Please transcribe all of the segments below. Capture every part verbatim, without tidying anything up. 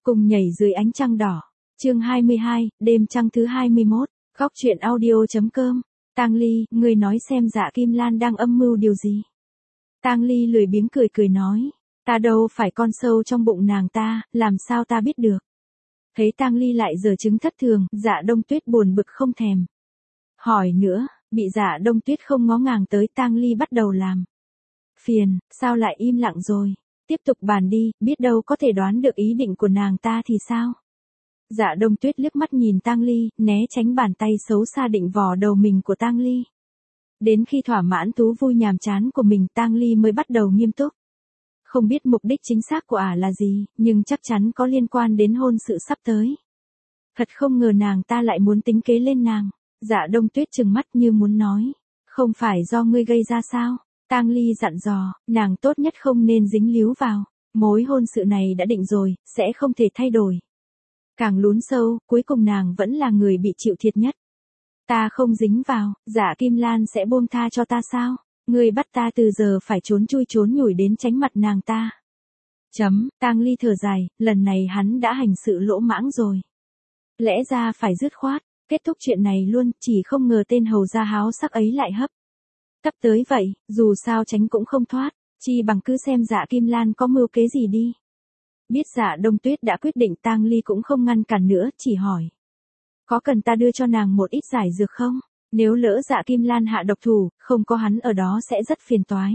Cùng nhảy dưới ánh trăng đỏ. Chương hai mươi hai, đêm trăng thứ hai mươi mốt. Góc truyện audio.com. Tang Ly, ngươi nói xem Dạ Kim Lan đang âm mưu điều gì? Tang Ly lười biếng cười cười nói, ta đâu phải con sâu trong bụng nàng ta, làm sao ta biết được? Thấy Tang Ly lại giở chứng thất thường, Dạ Đông Tuyết buồn bực không thèm hỏi nữa, bị Dạ Đông Tuyết không ngó ngàng tới. Tang Ly bắt đầu làm phiền, sao lại im lặng rồi? Tiếp tục bàn đi, biết đâu có thể đoán được ý định của nàng ta thì sao? Dạ Đông Tuyết liếc mắt nhìn Tang Ly, né tránh bàn tay xấu xa định vò đầu mình của Tang Ly. Đến khi thỏa mãn thú vui nhàm chán của mình, Tang Ly mới bắt đầu nghiêm túc. Không biết mục đích chính xác của ả là gì, nhưng chắc chắn có liên quan đến hôn sự sắp tới. Thật không ngờ nàng ta lại muốn tính kế lên nàng. Dạ Đông Tuyết trừng mắt như muốn nói, không phải do ngươi gây ra sao? Tang Ly dặn dò, nàng tốt nhất không nên dính líu vào. Mối hôn sự này đã định rồi, sẽ không thể thay đổi. Càng lún sâu, cuối cùng nàng vẫn là người bị chịu thiệt nhất. Ta không dính vào, Dạ Kim Lan sẽ buông tha cho ta sao? Ngươi bắt ta từ giờ phải trốn chui trốn nhủi đến tránh mặt nàng ta. Chấm, Tang Ly thở dài, lần này hắn đã hành sự lỗ mãng rồi. Lẽ ra phải dứt khoát, kết thúc chuyện này luôn, chỉ không ngờ tên hầu gia háo sắc ấy lại hấp tấp tới vậy, dù sao tránh cũng không thoát, chi bằng cứ xem Dạ Kim Lan có mưu kế gì đi. Biết Dạ Đông Tuyết đã quyết định, Tang Ly cũng không ngăn cản nữa, chỉ hỏi. Có cần ta đưa cho nàng một ít giải dược không? Nếu lỡ Dạ Kim Lan hạ độc thủ, không có hắn ở đó sẽ rất phiền toái.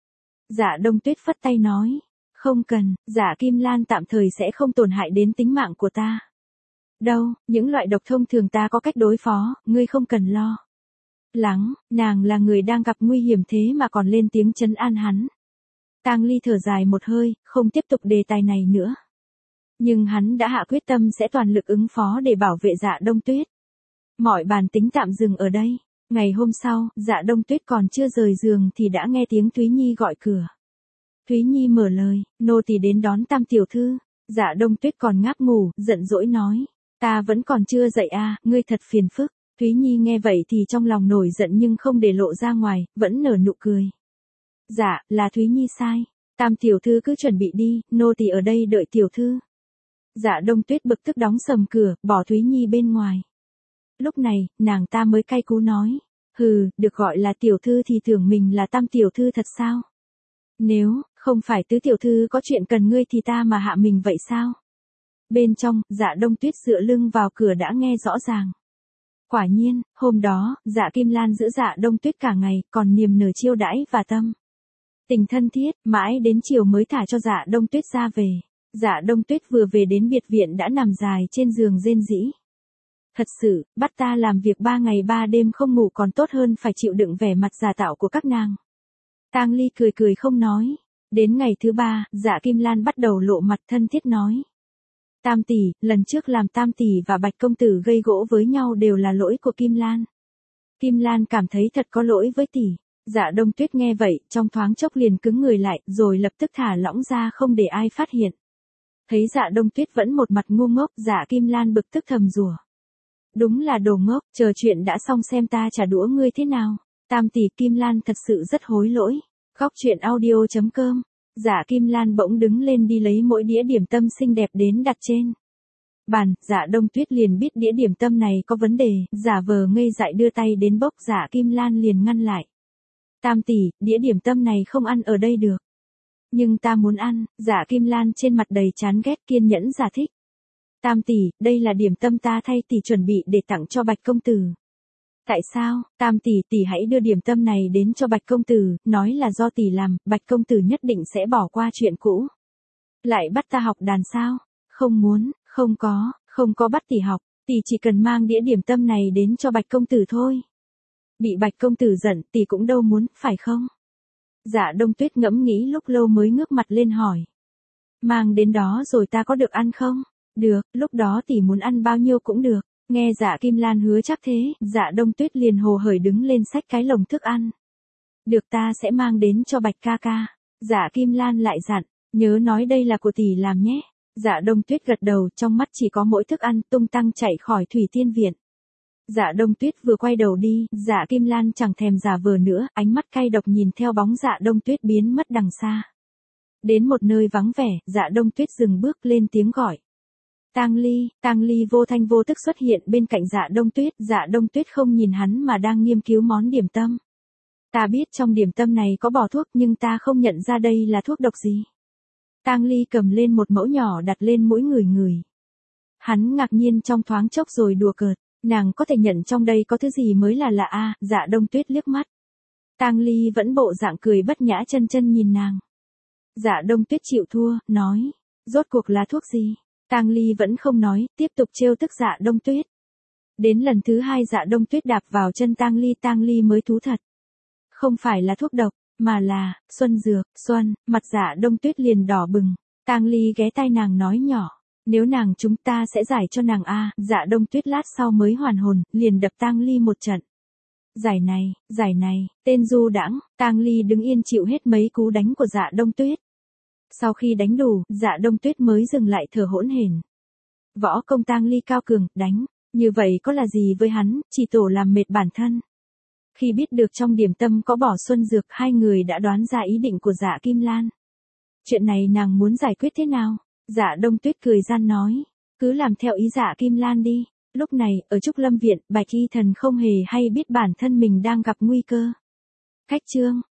Dạ Đông Tuyết phất tay nói. Không cần, Dạ Kim Lan tạm thời sẽ không tổn hại đến tính mạng của ta. Đâu, những loại độc thông thường ta có cách đối phó, ngươi không cần lo lắng, nàng là người đang gặp nguy hiểm thế mà còn lên tiếng trấn an hắn. Tang Ly thở dài một hơi, không tiếp tục đề tài này nữa. Nhưng hắn đã hạ quyết tâm sẽ toàn lực ứng phó để bảo vệ Dạ Đông Tuyết. Mọi bàn tính tạm dừng ở đây. Ngày hôm sau, Dạ Đông Tuyết còn chưa rời giường thì đã nghe tiếng Thúy Nhi gọi cửa. Thúy Nhi mở lời, nô tỳ đến đón Tam tiểu thư. Dạ Đông Tuyết còn ngáp ngủ, giận dỗi nói, ta vẫn còn chưa dậy à, ngươi thật phiền phức. Thúy Nhi nghe vậy thì trong lòng nổi giận nhưng không để lộ ra ngoài, vẫn nở nụ cười. Dạ, là Thúy Nhi sai. Tam tiểu thư cứ chuẩn bị đi, nô tỳ ở đây đợi tiểu thư. Dạ Đông Tuyết bực tức đóng sầm cửa, bỏ Thúy Nhi bên ngoài. Lúc này, nàng ta mới cay cú nói, hừ, được gọi là tiểu thư thì tưởng mình là Tam tiểu thư thật sao? Nếu không phải tứ tiểu thư có chuyện cần ngươi thì ta mà hạ mình vậy sao? Bên trong, Dạ Đông Tuyết dựa lưng vào cửa đã nghe rõ ràng. Quả nhiên, hôm đó, Dạ Kim Lan giữ Dạ Đông Tuyết cả ngày, còn niềm nở chiêu đãi và tâm tình thân thiết, mãi đến chiều mới thả cho Dạ Đông Tuyết ra về. Dạ Đông Tuyết vừa về đến biệt viện đã nằm dài trên giường rên rỉ. Thật sự, bắt ta làm việc ba ngày ba đêm không ngủ còn tốt hơn phải chịu đựng vẻ mặt giả tạo của các nàng. Tang Ly cười cười không nói. Đến ngày thứ ba, Dạ Kim Lan bắt đầu lộ mặt thân thiết nói. Tam tỷ, lần trước làm Tam tỷ và Bạch công tử gây gỗ với nhau đều là lỗi của Kim Lan. Kim Lan cảm thấy thật có lỗi với tỷ. Dạ Đông Tuyết nghe vậy, trong thoáng chốc liền cứng người lại, rồi lập tức thả lỏng ra không để ai phát hiện. Thấy Dạ Đông Tuyết vẫn một mặt ngu ngốc, Dạ Kim Lan bực tức thầm rủa. Đúng là đồ ngốc, chờ chuyện đã xong xem ta trả đũa ngươi thế nào. Tam tỷ, Kim Lan thật sự rất hối lỗi. Góc truyện audio.com. Dạ Kim Lan bỗng đứng lên đi lấy mỗi đĩa điểm tâm xinh đẹp đến đặt trên bàn. Dạ Đông Tuyết liền biết đĩa điểm tâm này có vấn đề, giả vờ ngây dại đưa tay đến bốc. Dạ Kim Lan liền ngăn lại. Tam tỷ, đĩa điểm tâm này không ăn ở đây được. Nhưng ta muốn ăn. Dạ Kim Lan trên mặt đầy chán ghét kiên nhẫn giải thích. Tam tỷ, đây là điểm tâm ta thay tỷ chuẩn bị để tặng cho Bạch công tử. Tại sao? Tam tỷ, tỷ hãy đưa điểm tâm này đến cho Bạch công tử, nói là do tỷ làm, Bạch công tử nhất định sẽ bỏ qua chuyện cũ. Lại bắt ta học đàn sao? Không muốn, không có, không có bắt tỷ học, tỷ chỉ cần mang đĩa điểm tâm này đến cho Bạch công tử thôi. Bị Bạch công tử giận, tỷ cũng đâu muốn, phải không? Dạ Đông Tuyết ngẫm nghĩ lúc lâu mới ngước mặt lên hỏi. Mang đến đó rồi ta có được ăn không? Được, lúc đó tỷ muốn ăn bao nhiêu cũng được. Nghe Dạ Kim Lan hứa chắc thế, Dạ Đông Tuyết liền hồ hởi đứng lên xách cái lồng thức ăn. Được, ta sẽ mang đến cho Bạch ca ca. Dạ Kim Lan lại dặn, nhớ nói đây là của tỷ làm nhé. Dạ Đông Tuyết gật đầu, trong mắt chỉ có mỗi thức ăn, tung tăng chạy khỏi Thủy Tiên Viện. Dạ Đông Tuyết vừa quay đầu đi, Dạ Kim Lan chẳng thèm giả vờ nữa, ánh mắt cay độc nhìn theo bóng Dạ Đông Tuyết biến mất đằng xa. Đến một nơi vắng vẻ, Dạ Đông Tuyết dừng bước lên tiếng gọi. Tang Ly, Tang Ly vô thanh vô tức xuất hiện bên cạnh Dạ Đông Tuyết, Dạ Đông Tuyết không nhìn hắn mà đang nghiên cứu món điểm tâm. Ta biết trong điểm tâm này có bỏ thuốc nhưng ta không nhận ra đây là thuốc độc gì. Tang Ly cầm lên một mẫu nhỏ đặt lên mũi người người. Hắn ngạc nhiên trong thoáng chốc rồi đùa cợt, nàng có thể nhận trong đây có thứ gì mới là lạ a? Dạ Đông Tuyết liếc mắt. Tang Ly vẫn bộ dạng cười bất nhã chân chân nhìn nàng. Dạ Đông Tuyết chịu thua, nói, rốt cuộc là thuốc gì? Tang Ly vẫn không nói, tiếp tục trêu tức Dạ Đông Tuyết. Đến lần thứ hai Dạ Đông Tuyết đạp vào chân Tang Ly, Tang Ly mới thú thật. Không phải là thuốc độc, mà là xuân dược. Xuân, mặt Dạ Đông Tuyết liền đỏ bừng. Tang Ly ghé tai nàng nói nhỏ, nếu nàng chúng ta sẽ giải cho nàng a. Dạ Đông Tuyết lát sau mới hoàn hồn, liền đập Tang Ly một trận. Giải này, giải này, tên du đãng. Tang Ly đứng yên chịu hết mấy cú đánh của Dạ Đông Tuyết. Sau khi đánh đủ, Dạ Đông Tuyết mới dừng lại thở hỗn hển. Võ công Tang Ly cao cường, đánh, như vậy có là gì với hắn, chỉ tổ làm mệt bản thân. Khi biết được trong điểm tâm có bỏ xuân dược, hai người đã đoán ra ý định của Dạ Kim Lan. Chuyện này nàng muốn giải quyết thế nào? Dạ Đông Tuyết cười gian nói, cứ làm theo ý Dạ Kim Lan đi. Lúc này, ở Trúc Lâm Viện, Bạch Y Thần không hề hay biết bản thân mình đang gặp nguy cơ. Khách trương,